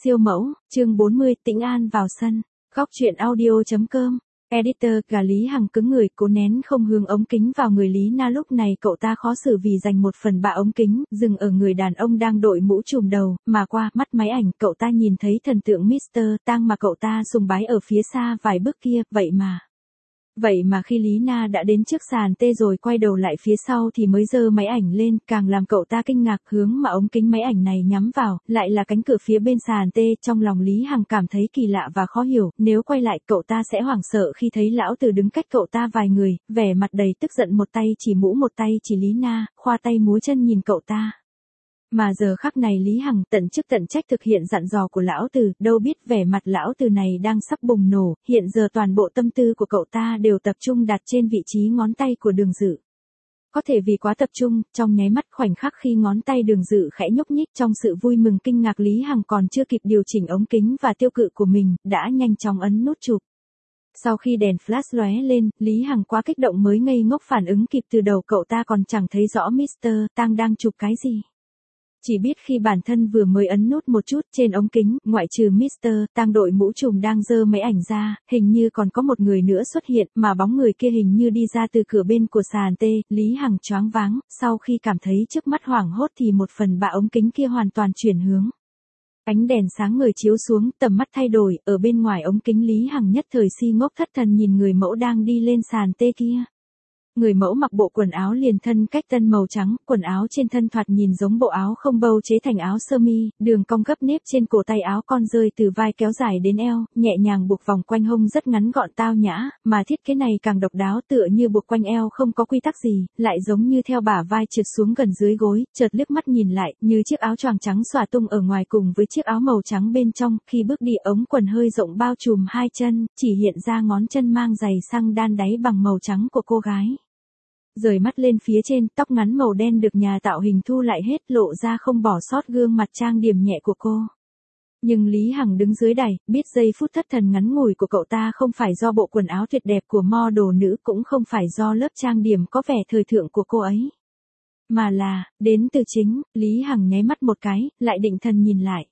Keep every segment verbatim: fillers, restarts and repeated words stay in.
Siêu mẫu, chương bốn mươi, Tĩnh An vào sân. Góc truyện audio chấm com. Editor, gà Lý Hằng cứng người, cố nén không hướng ống kính vào người Lý Na. Lúc này cậu ta khó xử vì dành một phần ba ống kính, dừng ở người đàn ông đang đội mũ trùm đầu, mà qua mắt máy ảnh, cậu ta nhìn thấy thần tượng mít tơ Tang mà cậu ta sùng bái ở phía xa vài bước kia, vậy mà. Vậy mà khi Lý Na đã đến trước sàn T rồi quay đầu lại phía sau thì mới giơ máy ảnh lên, càng làm cậu ta kinh ngạc hướng mà ống kính máy ảnh này nhắm vào, lại là cánh cửa phía bên sàn T. Trong lòng Lý Hằng cảm thấy kỳ lạ và khó hiểu, nếu quay lại cậu ta sẽ hoảng sợ khi thấy lão tử đứng cách cậu ta vài người, vẻ mặt đầy tức giận, một tay chỉ mũ một tay chỉ Lý Na, khoa tay múa chân nhìn cậu ta. Mà giờ khắc này Lý Hằng tận chức tận trách thực hiện dặn dò của lão tử, đâu biết vẻ mặt lão tử này đang sắp bùng nổ, hiện giờ toàn bộ tâm tư của cậu ta đều tập trung đặt trên vị trí ngón tay của Đường Dự. Có thể vì quá tập trung, trong nháy mắt khoảnh khắc khi ngón tay Đường Dự khẽ nhúc nhích trong sự vui mừng kinh ngạc, Lý Hằng còn chưa kịp điều chỉnh ống kính và tiêu cự của mình, đã nhanh chóng ấn nút chụp. Sau khi đèn flash lóe lên, Lý Hằng quá kích động mới ngây ngốc phản ứng kịp, từ đầu cậu ta còn chẳng thấy rõ mít tơ Tang đang chụp cái gì. Chỉ biết khi bản thân vừa mới ấn nút một chút trên ống kính, ngoại trừ mít tơ Tang đội mũ trùm đang giơ máy ảnh ra, hình như còn có một người nữa xuất hiện, mà bóng người kia hình như đi ra từ cửa bên của sàn T. Lý Hằng choáng váng, sau khi cảm thấy trước mắt hoảng hốt thì một phần ba ống kính kia hoàn toàn chuyển hướng. Ánh đèn sáng ngời chiếu xuống, tầm mắt thay đổi, ở bên ngoài ống kính Lý Hằng nhất thời si ngốc thất thần nhìn người mẫu đang đi lên sàn T kia. Người mẫu mặc bộ quần áo liền thân cách tân màu trắng, quần áo trên thân thoạt nhìn giống bộ áo không bâu chế thành áo sơ mi, đường cong gấp nếp trên cổ tay áo con rơi từ vai kéo dài đến eo, nhẹ nhàng buộc vòng quanh hông rất ngắn gọn tao nhã, mà thiết kế này càng độc đáo, tựa như buộc quanh eo không có quy tắc gì, lại giống như theo bả vai trượt xuống gần dưới gối, chợt liếc mắt nhìn lại, như chiếc áo choàng trắng xòa tung ở ngoài cùng với chiếc áo màu trắng bên trong, khi bước đi ống quần hơi rộng bao trùm hai chân, chỉ hiện ra ngón chân mang giày xăng đan đáy bằng màu trắng của cô gái. Rời mắt lên phía trên, tóc ngắn màu đen được nhà tạo hình thu lại hết, lộ ra không bỏ sót gương mặt trang điểm nhẹ của cô. Nhưng Lý Hằng đứng dưới đài, biết giây phút thất thần ngắn ngủi của cậu ta không phải do bộ quần áo tuyệt đẹp của model nữ, cũng không phải do lớp trang điểm có vẻ thời thượng của cô ấy. Mà là, đến từ chính, Lý Hằng nháy mắt một cái, lại định thần nhìn lại.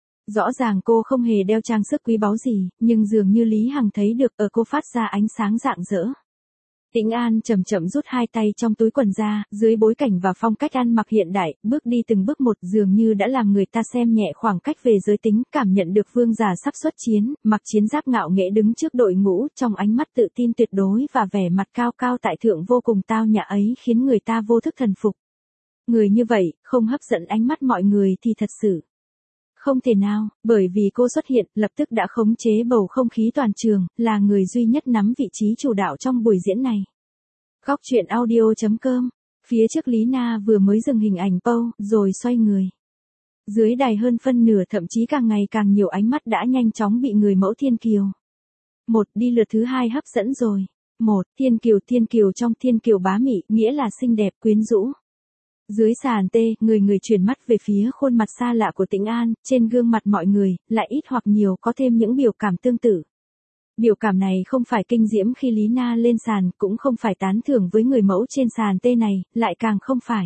Rõ ràng cô không hề đeo trang sức quý báu gì, nhưng dường như Lý Hằng thấy được ở cô phát ra ánh sáng rạng rỡ. Tĩnh An chậm chậm rút hai tay trong túi quần ra, dưới bối cảnh và phong cách ăn mặc hiện đại, bước đi từng bước một, dường như đã làm người ta xem nhẹ khoảng cách về giới tính, cảm nhận được vương giả sắp xuất chiến, mặc chiến giáp ngạo nghễ đứng trước đội ngũ, trong ánh mắt tự tin tuyệt đối và vẻ mặt cao cao tại thượng vô cùng tao nhã ấy khiến người ta vô thức thần phục. Người như vậy, không hấp dẫn ánh mắt mọi người thì thật sự không thể nào, bởi vì cô xuất hiện, lập tức đã khống chế bầu không khí toàn trường, là người duy nhất nắm vị trí chủ đạo trong buổi diễn này. Góc truyện audio chấm com. Phía trước Lý Na vừa mới dừng hình ảnh pose, rồi xoay người. Dưới đài hơn phân nửa, thậm chí càng ngày càng nhiều ánh mắt đã nhanh chóng bị người mẫu Thiên Kiều. Một, đi lượt thứ hai hấp dẫn rồi. Một, Thiên Kiều Thiên Kiều trong Thiên Kiều bá mị, nghĩa là xinh đẹp quyến rũ. Dưới sàn T, người người chuyển mắt về phía khuôn mặt xa lạ của Tĩnh An, trên gương mặt mọi người, lại ít hoặc nhiều có thêm những biểu cảm tương tự. Biểu cảm này không phải kinh diễm khi Lý Na lên sàn, cũng không phải tán thưởng với người mẫu trên sàn T này, lại càng không phải.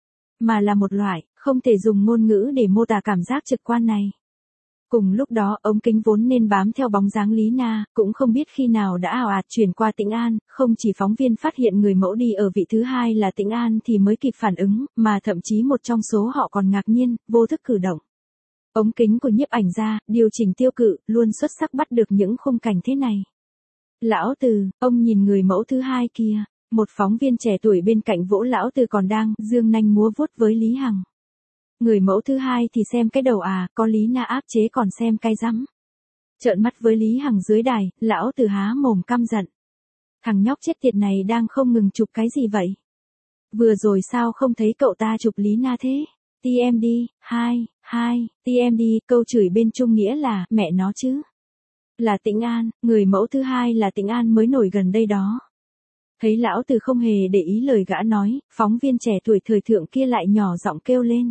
Mà là một loại, không thể dùng ngôn ngữ để mô tả cảm giác trực quan này. Cùng lúc đó, ống kính vốn nên bám theo bóng dáng Lý Na, cũng không biết khi nào đã ào ạt chuyển qua Tĩnh An, không chỉ phóng viên phát hiện người mẫu đi ở vị thứ hai là Tĩnh An thì mới kịp phản ứng, mà thậm chí một trong số họ còn ngạc nhiên, vô thức cử động. Ống kính của nhiếp ảnh ra, điều chỉnh tiêu cự, luôn xuất sắc bắt được những khung cảnh thế này. Lão Từ, ông nhìn người mẫu thứ hai kia, một phóng viên trẻ tuổi bên cạnh vỗ Lão Từ còn đang dương nanh múa vuốt với Lý Hằng. Người mẫu thứ hai thì xem cái đầu à, có Lý Na áp chế còn xem cái rắm. Trợn mắt với Lý Hằng dưới đài, Lão Từ há mồm căm giận. Thằng nhóc chết tiệt này đang không ngừng chụp cái gì vậy? Vừa rồi sao không thấy cậu ta chụp Lý Na thế? tê em đê, hai, hai, tê em đê, câu chửi bên Trung nghĩa là, mẹ nó chứ. Là Tĩnh An, người mẫu thứ hai là Tĩnh An mới nổi gần đây đó. Thấy Lão Từ không hề để ý lời gã nói, phóng viên trẻ tuổi thời thượng kia lại nhỏ giọng kêu lên.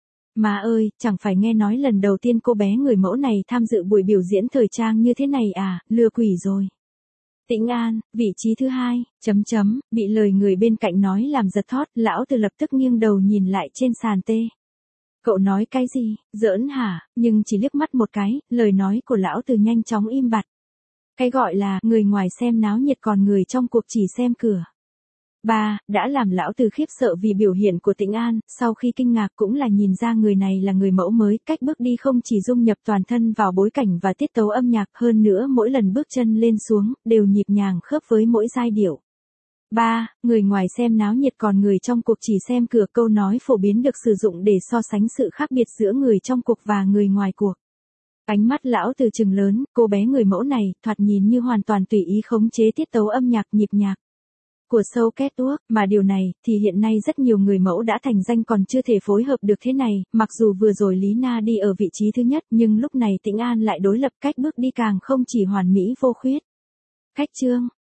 Má ơi, chẳng phải nghe nói lần đầu tiên cô bé người mẫu này tham dự buổi biểu diễn thời trang như thế này à, lừa quỷ rồi. Tĩnh An, vị trí thứ hai, chấm chấm, bị lời người bên cạnh nói làm giật thót, Lão Từ lập tức nghiêng đầu nhìn lại trên sàn T. Cậu nói cái gì, giỡn hả, nhưng chỉ liếc mắt một cái, lời nói của lão từ nhanh chóng im bặt. Cái gọi là, người ngoài xem náo nhiệt còn người trong cuộc chỉ xem cửa. Ba, đã làm lão từ khiếp sợ vì biểu hiện của Tĩnh An, sau khi kinh ngạc cũng là nhìn ra người này là người mẫu mới, cách bước đi không chỉ dung nhập toàn thân vào bối cảnh và tiết tấu âm nhạc, hơn nữa mỗi lần bước chân lên xuống, đều nhịp nhàng khớp với mỗi giai điệu. Ba, người ngoài xem náo nhiệt còn người trong cuộc chỉ xem cửa, câu nói phổ biến được sử dụng để so sánh sự khác biệt giữa người trong cuộc và người ngoài cuộc. Ánh mắt lão từ trừng lớn, cô bé người mẫu này, thoạt nhìn như hoàn toàn tùy ý khống chế tiết tấu âm nhạc nhịp nhạc của show catwalk, mà điều này, thì hiện nay rất nhiều người mẫu đã thành danh còn chưa thể phối hợp được thế này, mặc dù vừa rồi Lý Na đi ở vị trí thứ nhất, nhưng lúc này Tĩnh An lại đối lập cách bước đi càng không chỉ hoàn mỹ vô khuyết. Cách chương,